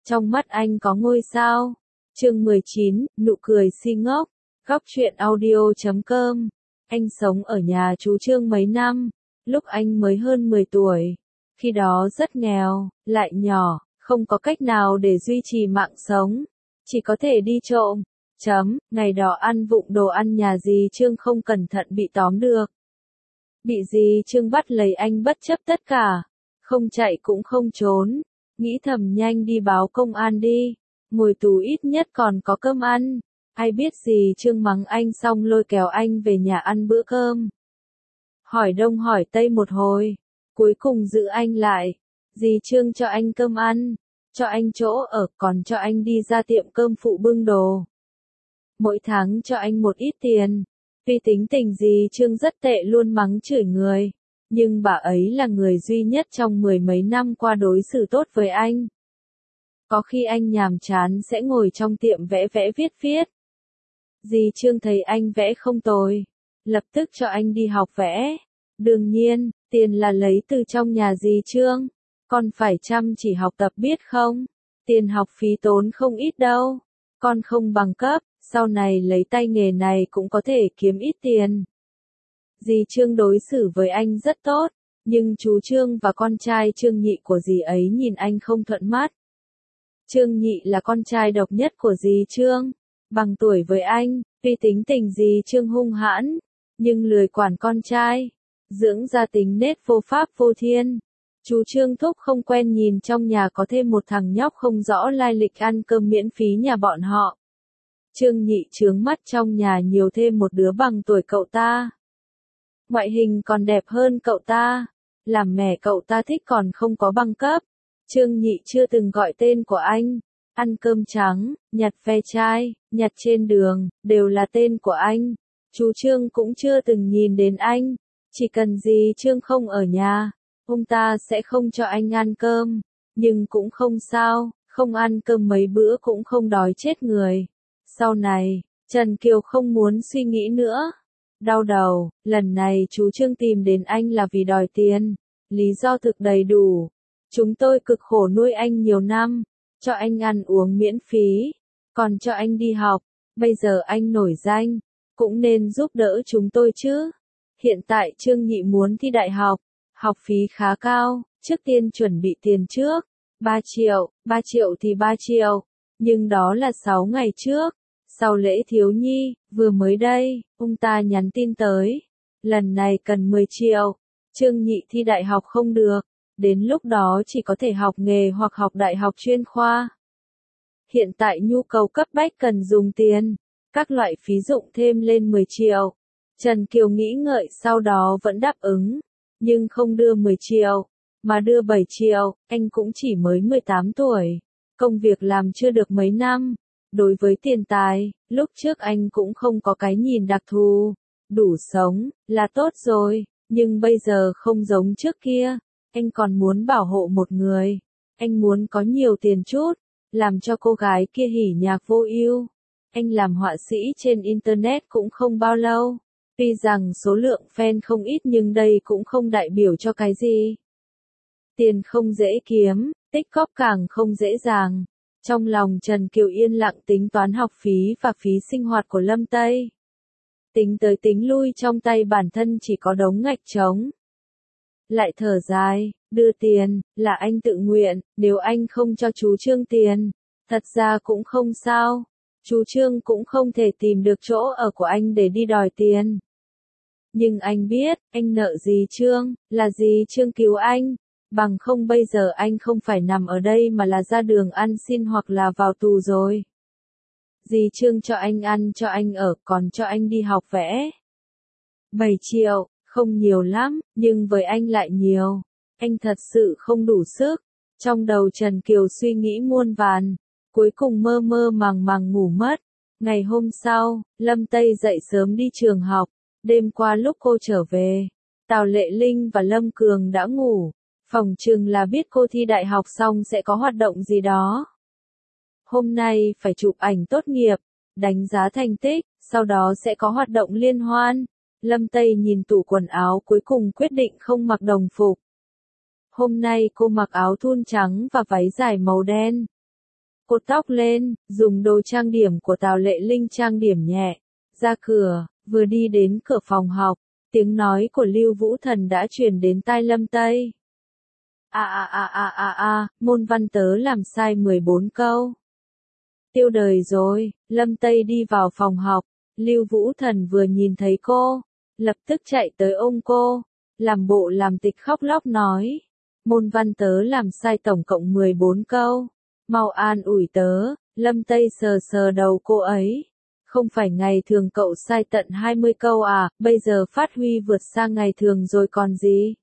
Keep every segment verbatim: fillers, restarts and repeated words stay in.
Trong mắt anh có ngôi sao. Chương mười chín, nụ cười si ngốc. Góc truyện audio chấm com. Anh sống ở nhà chú Trương mấy năm, lúc anh mới hơn mười tuổi. Khi đó rất nghèo, lại nhỏ, không có cách nào để duy trì mạng sống. Chỉ có thể đi trộm. Chấm, ngày đó ăn vụng đồ ăn nhà dì Trương không cẩn thận bị tóm được. Bị dì Trương bắt lấy anh bất chấp tất cả. Không chạy cũng không trốn. Nghĩ thầm nhanh đi báo công an đi. Ngồi tù ít nhất còn có cơm ăn. Ai biết dì Trương mắng anh xong lôi kéo anh về nhà ăn bữa cơm. Hỏi đông hỏi tây một hồi. Cuối cùng giữ anh lại. Dì Trương cho anh cơm ăn. Cho anh chỗ ở, còn cho anh đi ra tiệm cơm phụ bưng đồ. Mỗi tháng cho anh một ít tiền. Vì tính tình dì Trương rất tệ luôn mắng chửi người. Nhưng bà ấy là người duy nhất trong mười mấy năm qua đối xử tốt với anh. Có khi anh nhàm chán sẽ ngồi trong tiệm vẽ vẽ viết viết. Dì Trương thấy anh vẽ không tồi. Lập tức cho anh đi học vẽ. Đương nhiên, tiền là lấy từ trong nhà dì Trương. Con phải chăm chỉ học tập biết không? Tiền học phí tốn không ít đâu. Con không bằng cấp, sau này lấy tay nghề này cũng có thể kiếm ít tiền. Dì Trương đối xử với anh rất tốt, nhưng chú Trương và con trai Trương Nhị của dì ấy nhìn anh không thuận mắt. Trương Nhị là con trai độc nhất của dì Trương, bằng tuổi với anh, tuy tính tình dì Trương hung hãn, nhưng lười quản con trai, dưỡng ra tính nết vô pháp vô thiên. Chú Trương thúc không quen nhìn trong nhà có thêm một thằng nhóc không rõ lai lịch ăn cơm miễn phí nhà bọn họ. Trương Nhị trướng mắt trong nhà nhiều thêm một đứa bằng tuổi cậu ta. Ngoại hình còn đẹp hơn cậu ta. Làm mẹ cậu ta thích còn không có bằng cấp. Trương Nhị chưa từng gọi tên của anh. Ăn cơm trắng, nhặt ve chai, nhặt trên đường, đều là tên của anh. Chú Trương cũng chưa từng nhìn đến anh. Chỉ cần dì Trương không ở nhà, ông ta sẽ không cho anh ăn cơm. Nhưng cũng không sao, không ăn cơm mấy bữa cũng không đói chết người. Sau này, Trần Kiều không muốn suy nghĩ nữa. Đau đầu, lần này chú Trương tìm đến anh là vì đòi tiền. Lý do thực đầy đủ. Chúng tôi cực khổ nuôi anh nhiều năm, cho anh ăn uống miễn phí, còn cho anh đi học. Bây giờ anh nổi danh, cũng nên giúp đỡ chúng tôi chứ. Hiện tại Trương Nhị muốn thi đại học, học phí khá cao, trước tiên chuẩn bị tiền trước. ba triệu, ba triệu thì ba triệu, nhưng đó là sáu ngày trước. Sau lễ thiếu nhi, vừa mới đây, ông ta nhắn tin tới. Lần này cần mười triệu, Trương Nhị thi đại học không được, đến lúc đó chỉ có thể học nghề hoặc học đại học chuyên khoa. Hiện tại nhu cầu cấp bách cần dùng tiền, các loại phí dụng thêm lên mười triệu. Trần Kiều nghĩ ngợi sau đó vẫn đáp ứng, nhưng không đưa mười triệu, mà đưa bảy triệu, anh cũng chỉ mới mười tám tuổi, công việc làm chưa được mấy năm. Đối với tiền tài, lúc trước anh cũng không có cái nhìn đặc thù, đủ sống, là tốt rồi, nhưng bây giờ không giống trước kia, anh còn muốn bảo hộ một người, anh muốn có nhiều tiền chút, làm cho cô gái kia hỉ nhạc vô ưu. Anh làm họa sĩ trên Internet cũng không bao lâu, tuy rằng số lượng fan không ít nhưng đây cũng không đại biểu cho cái gì. Tiền không dễ kiếm, tích góp càng không dễ dàng. Trong lòng Trần Kiều yên lặng tính toán học phí và phí sinh hoạt của Lâm Tây. Tính tới tính lui trong tay bản thân chỉ có đống ngạch trống. Lại thở dài, đưa tiền, là anh tự nguyện, nếu anh không cho chú Trương tiền, thật ra cũng không sao. Chú Trương cũng không thể tìm được chỗ ở của anh để đi đòi tiền. Nhưng anh biết, anh nợ dì Trương, là dì Trương cứu anh. Bằng không bây giờ anh không phải nằm ở đây mà là ra đường ăn xin hoặc là vào tù rồi. Dì Trương cho anh ăn cho anh ở, còn cho anh đi học vẽ. bảy triệu, không nhiều lắm, nhưng với anh lại nhiều. Anh thật sự không đủ sức. Trong đầu Trần Kiều suy nghĩ muôn vàn, cuối cùng mơ mơ màng màng ngủ mất. Ngày hôm sau, Lâm Tây dậy sớm đi trường học. Đêm qua lúc cô trở về, Tào Lệ Linh và Lâm Cường đã ngủ. Phỏng chừng là biết cô thi đại học xong sẽ có hoạt động gì đó. Hôm nay phải chụp ảnh tốt nghiệp, đánh giá thành tích, sau đó sẽ có hoạt động liên hoan. Lâm Tây nhìn tủ quần áo cuối cùng quyết định không mặc đồng phục. Hôm nay cô mặc áo thun trắng và váy dài màu đen. cột tóc lên, dùng đồ trang điểm của Tào Lệ Linh trang điểm nhẹ, ra cửa, vừa đi đến cửa phòng học, tiếng nói của Lưu Vũ Thần đã truyền đến tai Lâm Tây. A a a a a a, môn văn tớ làm sai mười bốn câu. Tiêu đời rồi, Lâm Tây đi vào phòng học, Lưu Vũ Thần vừa nhìn thấy cô, lập tức chạy tới ôm cô, làm bộ làm tịch khóc lóc nói. Môn văn tớ làm sai tổng cộng mười bốn câu. Mau an ủi tớ, Lâm Tây sờ sờ đầu cô ấy. Không phải ngày thường cậu sai tận hai mươi câu à, bây giờ phát huy vượt sang ngày thường rồi còn gì.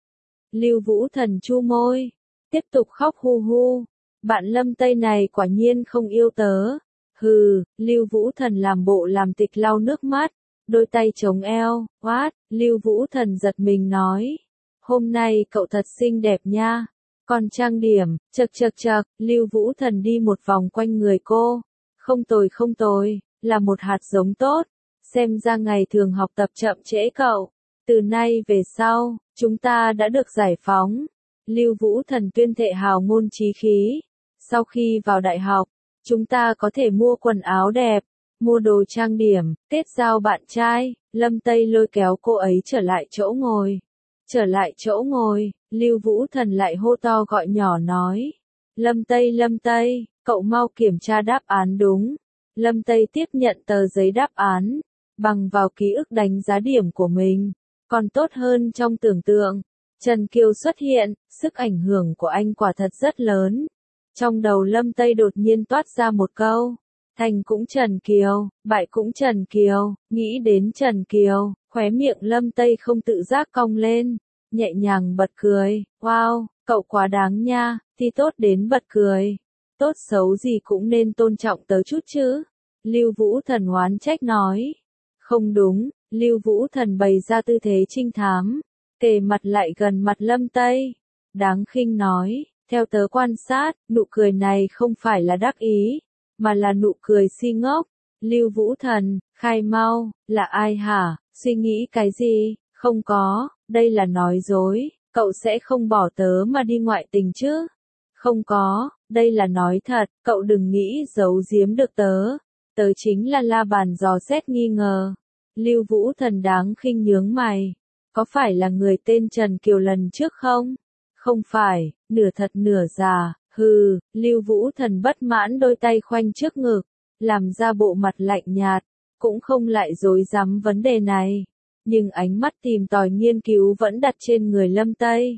Lưu Vũ Thần chu môi, tiếp tục khóc hu hu. Bạn Lâm Tây này quả nhiên không yêu tớ. Hừ, Lưu Vũ Thần làm bộ làm tịch lau nước mắt, đôi tay chống eo, what, Lưu Vũ Thần giật mình nói. Hôm nay cậu thật xinh đẹp nha. Còn trang điểm, chật chật chật, Lưu Vũ Thần đi một vòng quanh người cô. Không tồi không tồi, là một hạt giống tốt. Xem ra ngày thường học tập chậm trễ cậu. Từ nay về sau, chúng ta đã được giải phóng. Lưu Vũ Thần tuyên thệ hào ngôn chí khí. Sau khi vào đại học, chúng ta có thể mua quần áo đẹp, mua đồ trang điểm, kết giao bạn trai. Lâm Tây lôi kéo cô ấy trở lại chỗ ngồi. Trở lại chỗ ngồi, Lưu Vũ Thần lại hô to gọi nhỏ nói. Lâm Tây Lâm Tây, cậu mau kiểm tra đáp án đúng. Lâm Tây tiếp nhận tờ giấy đáp án, bằng vào ký ức đánh giá điểm của mình, còn tốt hơn trong tưởng tượng. Trần Kiều xuất hiện, sức ảnh hưởng của anh quả thật rất lớn. Trong đầu Lâm Tây đột nhiên toát ra một câu. Thành cũng Trần Kiều, bại cũng Trần Kiều, nghĩ đến Trần Kiều, khóe miệng Lâm Tây không tự giác cong lên, nhẹ nhàng bật cười, wow, cậu quá đáng nha, thi tốt đến bật cười. Tốt xấu gì cũng nên tôn trọng tớ chút chứ. Lưu Vũ Thần oán trách nói. Không đúng, Lưu Vũ Thần bày ra tư thế trinh thám, kề mặt lại gần mặt Lâm Tây. Đáng khinh nói, theo tớ quan sát, nụ cười này không phải là đắc ý, mà là nụ cười si ngốc. Lưu Vũ Thần, khai mau, là ai hả, suy nghĩ cái gì, không có, đây là nói dối, cậu sẽ không bỏ tớ mà đi ngoại tình chứ. Không có, đây là nói thật, cậu đừng nghĩ giấu giếm được tớ. Tớ chính là la bàn dò xét nghi ngờ. Lưu Vũ Thần đáng khinh nhướng mày. Có phải là người tên Trần Kiều lần trước không? Không phải, nửa thật nửa giả, hừ, Lưu Vũ Thần bất mãn đôi tay khoanh trước ngực, làm ra bộ mặt lạnh nhạt, cũng không lại dối rắm vấn đề này. Nhưng ánh mắt tìm tòi nghiên cứu vẫn đặt trên người Lâm Tây.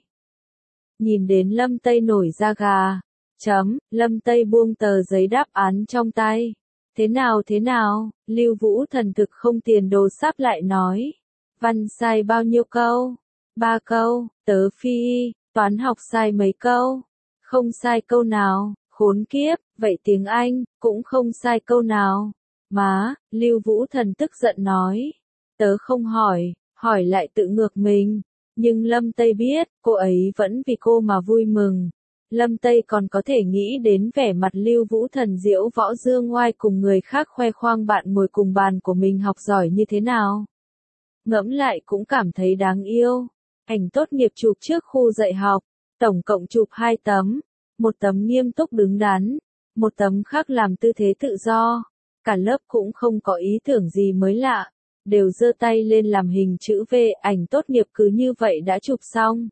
Nhìn đến Lâm Tây nổi da gà. Chấm, Lâm Tây buông tờ giấy đáp án trong tay. Thế nào thế nào, Lưu Vũ Thần thực không tiền đồ sắp lại nói. Văn sai bao nhiêu câu? Ba câu, tớ phi, toán học sai mấy câu? Không sai câu nào, khốn kiếp, vậy tiếng Anh, cũng không sai câu nào. Má, Lưu Vũ Thần tức giận nói. Tớ không hỏi, hỏi lại tự ngược mình. Nhưng Lâm Tây biết, cô ấy vẫn vì cô mà vui mừng. Lâm Tây còn có thể nghĩ đến vẻ mặt Lưu Vũ Thần diễu võ dương ngoai cùng người khác khoe khoang bạn ngồi cùng bàn của mình học giỏi như thế nào. Ngẫm lại cũng cảm thấy đáng yêu. Ảnh tốt nghiệp chụp trước khu dạy học, tổng cộng chụp hai tấm. Một tấm nghiêm túc đứng đắn, một tấm khác làm tư thế tự do. Cả lớp cũng không có ý tưởng gì mới lạ, đều giơ tay lên làm hình chữ V, ảnh tốt nghiệp cứ như vậy đã chụp xong.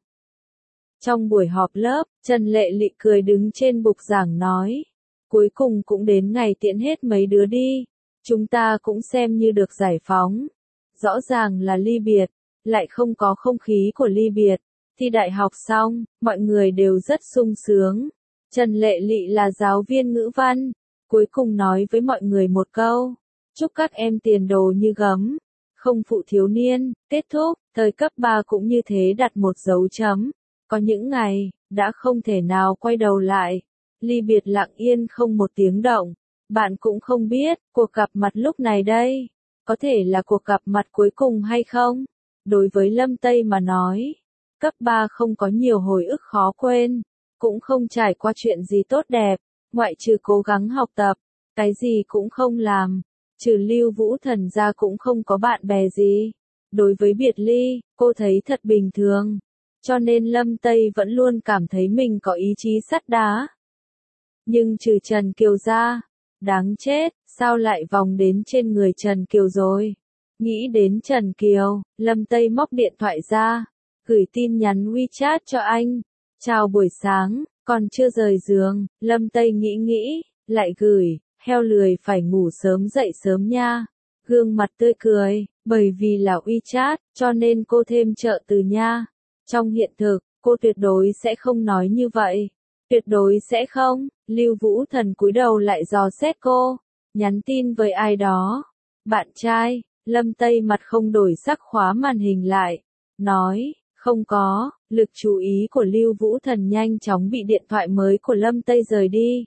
Trong buổi họp lớp, Trần Lệ Lị cười đứng trên bục giảng nói. Cuối cùng cũng đến ngày tiễn hết mấy đứa đi. Chúng ta cũng xem như được giải phóng. Rõ ràng là ly biệt, lại không có không khí của ly biệt. Thi đại học xong, mọi người đều rất sung sướng. Trần Lệ Lị là giáo viên ngữ văn. Cuối cùng nói với mọi người một câu. Chúc các em tiền đồ như gấm. Không phụ thiếu niên, kết thúc, thời cấp ba cũng như thế đặt một dấu chấm. Có những ngày, đã không thể nào quay đầu lại. Ly biệt lặng yên không một tiếng động. Bạn cũng không biết, cuộc gặp mặt lúc này đây, có thể là cuộc gặp mặt cuối cùng hay không? Đối với Lâm Tây mà nói, cấp ba không có nhiều hồi ức khó quên, cũng không trải qua chuyện gì tốt đẹp, ngoại trừ cố gắng học tập, cái gì cũng không làm, trừ Lưu Vũ Thần ra cũng không có bạn bè gì. Đối với biệt ly, cô thấy thật bình thường. Cho nên Lâm Tây vẫn luôn cảm thấy mình có ý chí sắt đá. Nhưng trừ Trần Kiều ra, đáng chết, sao lại vòng đến trên người Trần Kiều rồi? Nghĩ đến Trần Kiều, Lâm Tây móc điện thoại ra, gửi tin nhắn WeChat cho anh. Chào buổi sáng, còn chưa rời giường, Lâm Tây nghĩ nghĩ, lại gửi, heo lười phải ngủ sớm dậy sớm nha. Gương mặt tươi cười, bởi vì là WeChat, cho nên cô thêm trợ từ nha. Trong hiện thực, cô tuyệt đối sẽ không nói như vậy. Tuyệt đối sẽ không. Lưu Vũ Thần cúi đầu lại dò xét cô, nhắn tin với ai đó. Bạn trai, Lâm Tây mặt không đổi sắc khóa màn hình lại, nói, không có. Lực chú ý của Lưu Vũ Thần nhanh chóng bị điện thoại mới của Lâm Tây rời đi.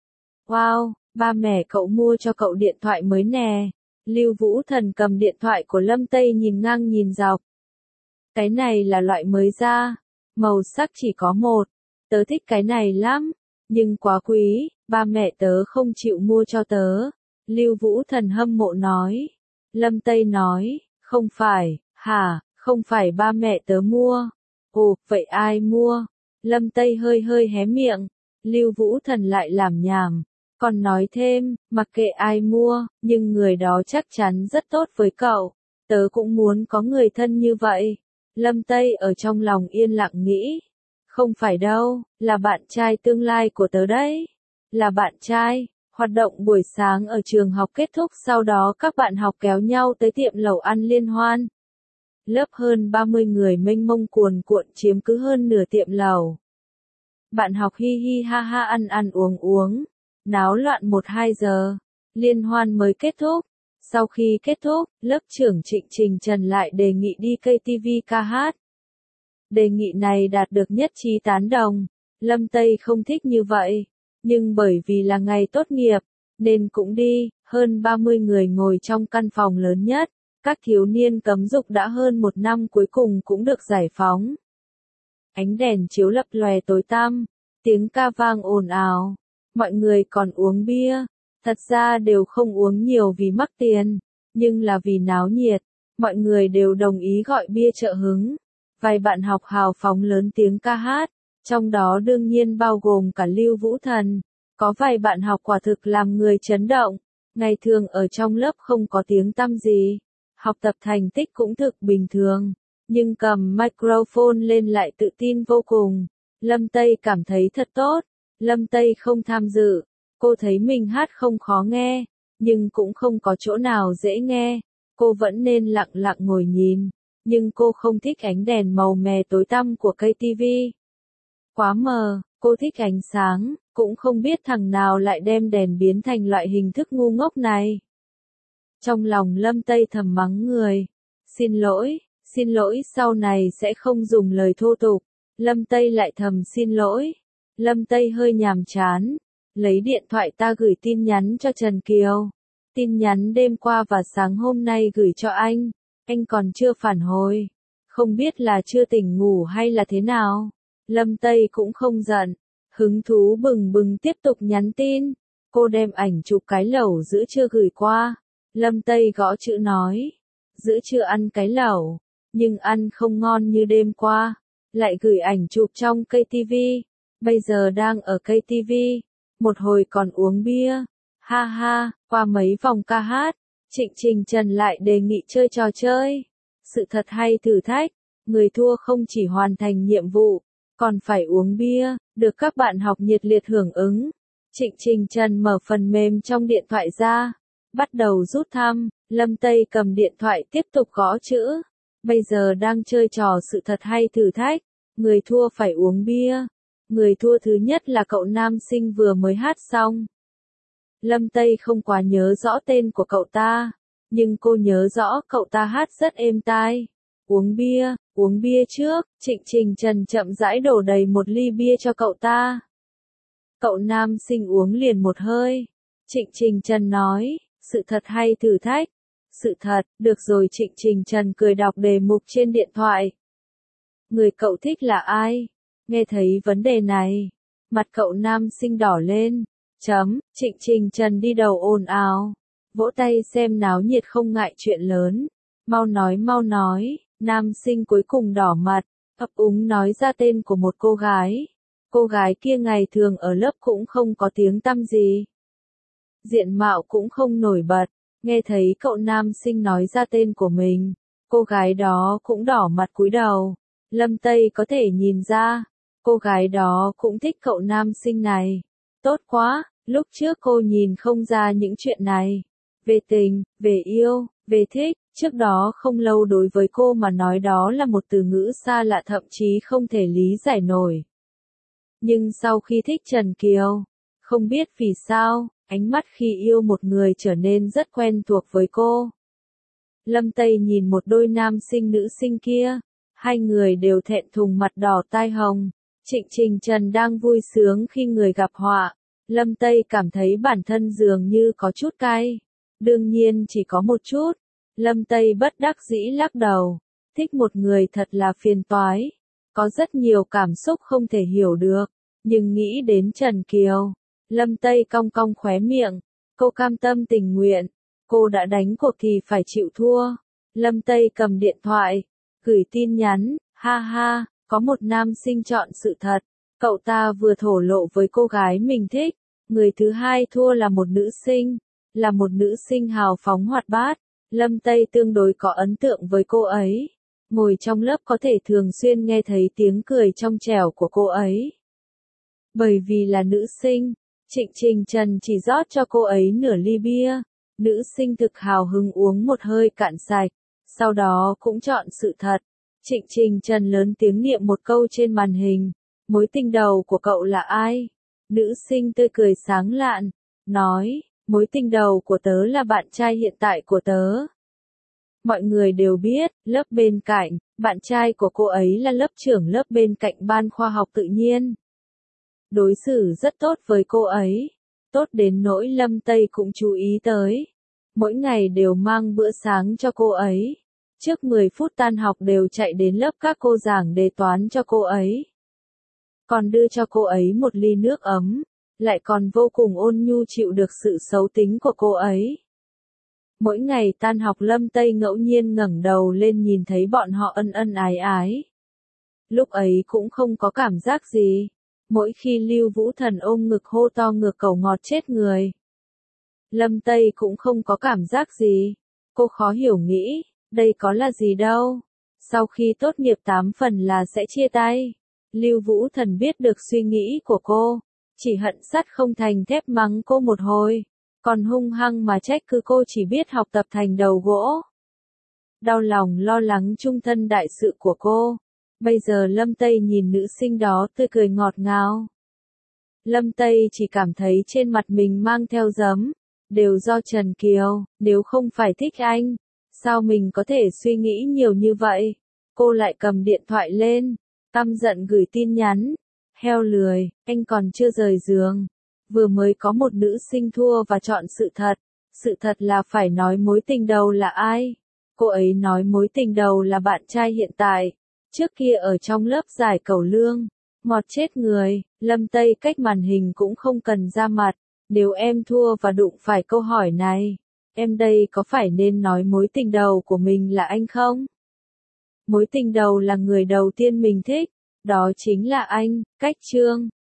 Wow, ba mẹ cậu mua cho cậu điện thoại mới nè. Lưu Vũ Thần cầm điện thoại của Lâm Tây nhìn ngang nhìn dọc. Cái này là loại mới ra, màu sắc chỉ có một. Tớ thích cái này lắm, nhưng quá quý, ba mẹ tớ không chịu mua cho tớ. Lưu Vũ Thần hâm mộ nói. Lâm Tây nói, không phải, hả, không phải ba mẹ tớ mua. Ồ, vậy ai mua? Lâm Tây hơi hơi hé miệng. Lưu Vũ Thần lại làm nhảm, còn nói thêm, mặc kệ ai mua, nhưng người đó chắc chắn rất tốt với cậu. Tớ cũng muốn có người thân như vậy. Lâm Tây ở trong lòng yên lặng nghĩ. Không phải đâu, là bạn trai tương lai của tớ đấy. Là bạn trai. Hoạt động buổi sáng ở trường học kết thúc, sau đó các bạn học kéo nhau tới tiệm lẩu ăn liên hoan. Lớp hơn ba mươi người mênh mông cuồn cuộn chiếm cứ hơn nửa tiệm lẩu. Bạn học hi hi ha ha ăn ăn uống uống, náo loạn một hai giờ. Liên hoan mới kết thúc. Sau khi kết thúc, lớp trưởng Trịnh Trình Trần lại đề nghị đi ca tê vê ca hát. Đề nghị này đạt được nhất trí tán đồng. Lâm Tây không thích như vậy, nhưng bởi vì là ngày tốt nghiệp, nên cũng đi. Hơn ba mươi người ngồi trong căn phòng lớn nhất. Các thiếu niên cấm dục đã hơn một năm cuối cùng cũng được giải phóng. Ánh đèn chiếu lập lòe tối tăm, tiếng ca vang ồn ào. Mọi người còn uống bia, thật ra đều không uống nhiều vì mắc tiền, nhưng là vì náo nhiệt. Mọi người đều đồng ý gọi bia trợ hứng. Vài bạn học hào phóng lớn tiếng ca hát, trong đó đương nhiên bao gồm cả Lưu Vũ Thần. Có vài bạn học quả thực làm người chấn động, ngày thường ở trong lớp không có tiếng tăm gì, học tập thành tích cũng thực bình thường, nhưng cầm microphone lên lại tự tin vô cùng. Lâm Tây cảm thấy thật tốt. Lâm Tây không tham dự, cô thấy mình hát không khó nghe, nhưng cũng không có chỗ nào dễ nghe, cô vẫn nên lặng lặng ngồi nhìn, nhưng cô không thích ánh đèn màu mè tối tăm của ca tê vê. Quá mờ, cô thích ánh sáng, cũng không biết thằng nào lại đem đèn biến thành loại hình thức ngu ngốc này. Trong lòng Lâm Tây thầm mắng người. Xin lỗi, xin lỗi, sau này sẽ không dùng lời thô tục. Lâm Tây lại thầm xin lỗi. Lâm Tây hơi nhàm chán, lấy điện thoại ta gửi tin nhắn cho Trần Kiều. Tin nhắn đêm qua và sáng hôm nay gửi cho anh, anh còn chưa phản hồi. Không biết là chưa tỉnh ngủ hay là thế nào. Lâm Tây cũng không giận, hứng thú bừng bừng tiếp tục nhắn tin. Cô đem ảnh chụp cái lẩu giữa trưa gửi qua. Lâm Tây gõ chữ nói, giữa trưa ăn cái lẩu, nhưng ăn không ngon như đêm qua. Lại gửi ảnh chụp trong ca tê vê. Bây giờ đang ở ca tê vê, một hồi còn uống bia. Ha ha, qua mấy vòng ca hát, Trịnh Trình Trần lại đề nghị chơi trò chơi. Sự thật hay thử thách, người thua không chỉ hoàn thành nhiệm vụ, còn phải uống bia, được các bạn học nhiệt liệt hưởng ứng. Trịnh Trình Trần mở phần mềm trong điện thoại ra, bắt đầu rút thăm. Lâm Tây cầm điện thoại tiếp tục gõ chữ. Bây giờ đang chơi trò sự thật hay thử thách, người thua phải uống bia. Người thua thứ nhất là cậu nam sinh vừa mới hát xong. Lâm Tây không quá nhớ rõ tên của cậu ta, nhưng cô nhớ rõ cậu ta hát rất êm tai. Uống bia, uống bia trước. Trịnh Trình Trần chậm rãi đổ đầy một ly bia cho cậu ta. Cậu nam sinh uống liền một hơi. Trịnh Trình Trần nói, sự thật hay thử thách? Sự thật, được rồi. Trịnh Trình Trần cười đọc đề mục trên điện thoại. Người cậu thích là ai? Nghe thấy vấn đề này, mặt cậu nam sinh đỏ lên. Chấm, Trịnh Trình Trần đi đầu ồn ào, vỗ tay xem náo nhiệt không ngại chuyện lớn. Mau nói mau nói, nam sinh cuối cùng đỏ mặt, ấp úng nói ra tên của một cô gái. Cô gái kia ngày thường ở lớp cũng không có tiếng tăm gì. Diện mạo cũng không nổi bật, nghe thấy cậu nam sinh nói ra tên của mình, cô gái đó cũng đỏ mặt cúi đầu. Lâm Tây có thể nhìn ra, cô gái đó cũng thích cậu nam sinh này. Tốt quá, lúc trước cô nhìn không ra những chuyện này. Về tình, về yêu, về thích, trước đó không lâu đối với cô mà nói đó là một từ ngữ xa lạ thậm chí không thể lý giải nổi. Nhưng sau khi thích Trần Kiều, không biết vì sao, ánh mắt khi yêu một người trở nên rất quen thuộc với cô. Lâm Tây nhìn một đôi nam sinh nữ sinh kia, hai người đều thẹn thùng mặt đỏ tai hồng. Trịnh Trình Trần đang vui sướng khi người gặp họa. Lâm Tây cảm thấy bản thân dường như có chút cay. Đương nhiên chỉ có một chút. Lâm Tây bất đắc dĩ lắc đầu. Thích một người thật là phiền toái. Có rất nhiều cảm xúc không thể hiểu được. Nhưng nghĩ đến Trần Kiều, Lâm Tây cong cong khóe miệng. Cô cam tâm tình nguyện. Cô đã đánh cuộc thì phải chịu thua. Lâm Tây cầm điện thoại, gửi tin nhắn. Ha ha, có một nam sinh chọn sự thật. Cậu ta vừa thổ lộ với cô gái mình thích. Người thứ hai thua là một nữ sinh. Là một nữ sinh hào phóng hoạt bát. Lâm Tây tương đối có ấn tượng với cô ấy. Ngồi trong lớp có thể thường xuyên nghe thấy tiếng cười trong trẻo của cô ấy. Bởi vì là nữ sinh, Trịnh Trình Trần chỉ rót cho cô ấy nửa ly bia. Nữ sinh thực hào hứng uống một hơi cạn sạch. Sau đó cũng chọn sự thật. Trịnh Trình Trần lớn tiếng niệm một câu trên màn hình. Mối tình đầu của cậu là ai? Nữ sinh tươi cười sáng lạn. Nói, mối tình đầu của tớ là bạn trai hiện tại của tớ. Mọi người đều biết, lớp bên cạnh, bạn trai của cô ấy là lớp trưởng lớp bên cạnh ban khoa học tự nhiên. Đối xử rất tốt với cô ấy. Tốt đến nỗi Lâm Tây cũng chú ý tới. Mỗi ngày đều mang bữa sáng cho cô ấy. Trước mười phút tan học đều chạy đến lớp các cô giảng đề toán cho cô ấy. Còn đưa cho cô ấy một ly nước ấm. Lại còn vô cùng ôn nhu chịu được sự xấu tính của cô ấy. Mỗi ngày tan học Lâm Tây ngẫu nhiên ngẩng đầu lên nhìn thấy bọn họ ân ân ái ái. Lúc ấy cũng không có cảm giác gì. Mỗi khi Lưu Vũ Thần ôm ngực hô to ngược cẩu ngọt chết người. Lâm Tây cũng không có cảm giác gì. Cô khó hiểu nghĩ, đây có là gì đâu. Sau khi tốt nghiệp tám phần là sẽ chia tay. Lưu Vũ Thần biết được suy nghĩ của cô. Chỉ hận sắt không thành thép mắng cô một hồi. Còn hung hăng mà trách cứ cô chỉ biết học tập thành đầu gỗ. Đau lòng lo lắng chung thân đại sự của cô. Bây giờ Lâm Tây nhìn nữ sinh đó tươi cười ngọt ngào. Lâm Tây chỉ cảm thấy trên mặt mình mang theo giấm. Đều do Trần Kiều, nếu không phải thích anh. Sao mình có thể suy nghĩ nhiều như vậy? Cô lại cầm điện thoại lên. Căm giận gửi tin nhắn. Heo lười, anh còn chưa rời giường. Vừa mới có một nữ sinh thua và chọn sự thật. Sự thật là phải nói mối tình đầu là ai? Cô ấy nói mối tình đầu là bạn trai hiện tại. Trước kia ở trong lớp giải cẩu lương. Ngọt chết người, Lâm Tây cách màn hình cũng không cần ra mặt. Nếu em thua và đụng phải câu hỏi này, em đây có phải nên nói mối tình đầu của mình là anh không? Mối tình đầu là người đầu tiên mình thích. Đó chính là anh, Cách Trương.